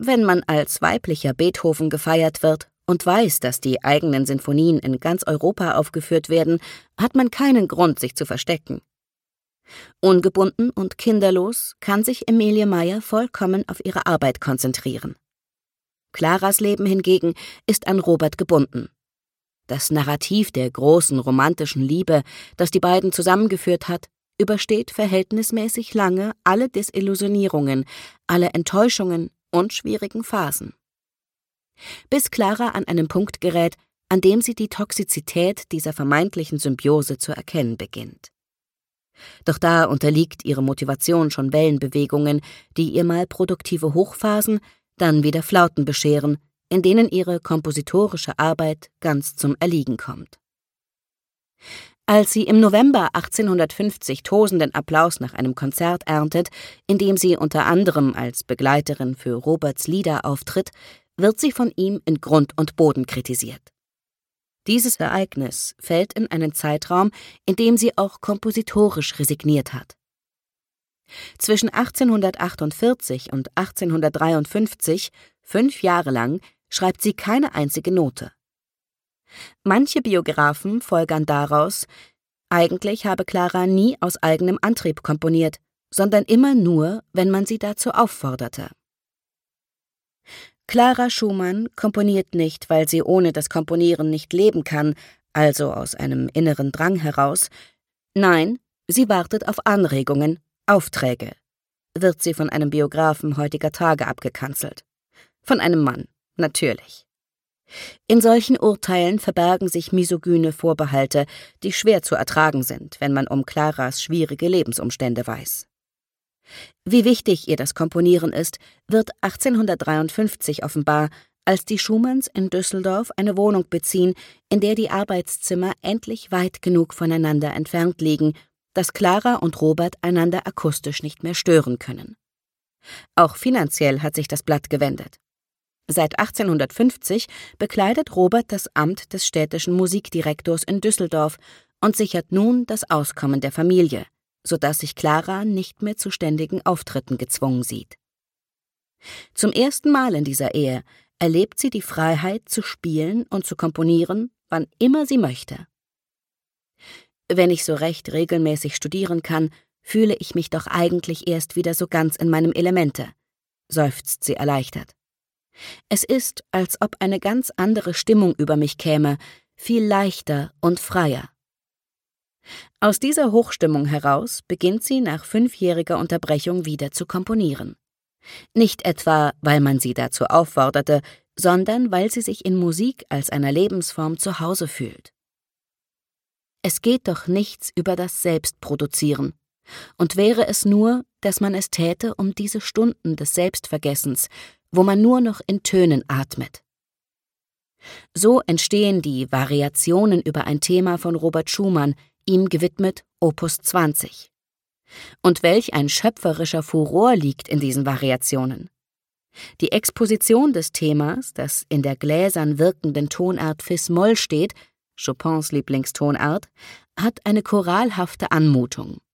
Wenn man als weiblicher Beethoven gefeiert wird und weiß, dass die eigenen Sinfonien in ganz Europa aufgeführt werden, hat man keinen Grund, sich zu verstecken. Ungebunden und kinderlos kann sich Emilie Meyer vollkommen auf ihre Arbeit konzentrieren. Claras Leben hingegen ist an Robert gebunden. Das Narrativ der großen romantischen Liebe, das die beiden zusammengeführt hat, übersteht verhältnismäßig lange alle Desillusionierungen, alle Enttäuschungen und schwierigen Phasen. Bis Clara an einen Punkt gerät, an dem sie die Toxizität dieser vermeintlichen Symbiose zu erkennen beginnt. Doch da unterliegt ihre Motivation schon Wellenbewegungen, die ihr mal produktive Hochphasen, dann wieder Flauten bescheren, in denen ihre kompositorische Arbeit ganz zum Erliegen kommt. Als sie im November 1850 tosenden Applaus nach einem Konzert erntet, in dem sie unter anderem als Begleiterin für Roberts Lieder auftritt, wird sie von ihm in Grund und Boden kritisiert. Dieses Ereignis fällt in einen Zeitraum, in dem sie auch kompositorisch resigniert hat. Zwischen 1848 und 1853, 5 Jahre lang, schreibt sie keine einzige Note. Manche Biographen folgern daraus, eigentlich habe Clara nie aus eigenem Antrieb komponiert, sondern immer nur, wenn man sie dazu aufforderte. Clara Schumann komponiert nicht, weil sie ohne das Komponieren nicht leben kann, also aus einem inneren Drang heraus. Nein, sie wartet auf Anregungen, Aufträge, wird sie von einem Biografen heutiger Tage abgekanzelt. Von einem Mann, natürlich. In solchen Urteilen verbergen sich misogyne Vorbehalte, die schwer zu ertragen sind, wenn man um Claras schwierige Lebensumstände weiß. Wie wichtig ihr das Komponieren ist, wird 1853 offenbar, als die Schumanns in Düsseldorf eine Wohnung beziehen, in der die Arbeitszimmer endlich weit genug voneinander entfernt liegen, dass Clara und Robert einander akustisch nicht mehr stören können. Auch finanziell hat sich das Blatt gewendet. Seit 1850 bekleidet Robert das Amt des städtischen Musikdirektors in Düsseldorf und sichert nun das Auskommen der Familie, sodass sich Clara nicht mehr zu ständigen Auftritten gezwungen sieht. Zum ersten Mal in dieser Ehe erlebt sie die Freiheit, zu spielen und zu komponieren, wann immer sie möchte. Wenn ich so recht regelmäßig studieren kann, fühle ich mich doch eigentlich erst wieder so ganz in meinem Elemente, seufzt sie erleichtert. Es ist, als ob eine ganz andere Stimmung über mich käme, viel leichter und freier. Aus dieser Hochstimmung heraus beginnt sie nach 5-jähriger Unterbrechung wieder zu komponieren. Nicht etwa, weil man sie dazu aufforderte, sondern weil sie sich in Musik als einer Lebensform zu Hause fühlt. Es geht doch nichts über das Selbstproduzieren. Und wäre es nur, dass man es täte um diese Stunden des Selbstvergessens, wo man nur noch in Tönen atmet. So entstehen die Variationen über ein Thema von Robert Schumann, ihm gewidmet Opus 20. Und welch ein schöpferischer Furor liegt in diesen Variationen. Die Exposition des Themas, das in der gläsern wirkenden Tonart Fis-Moll steht, Chopins Lieblingstonart, hat eine choralhafte Anmutung.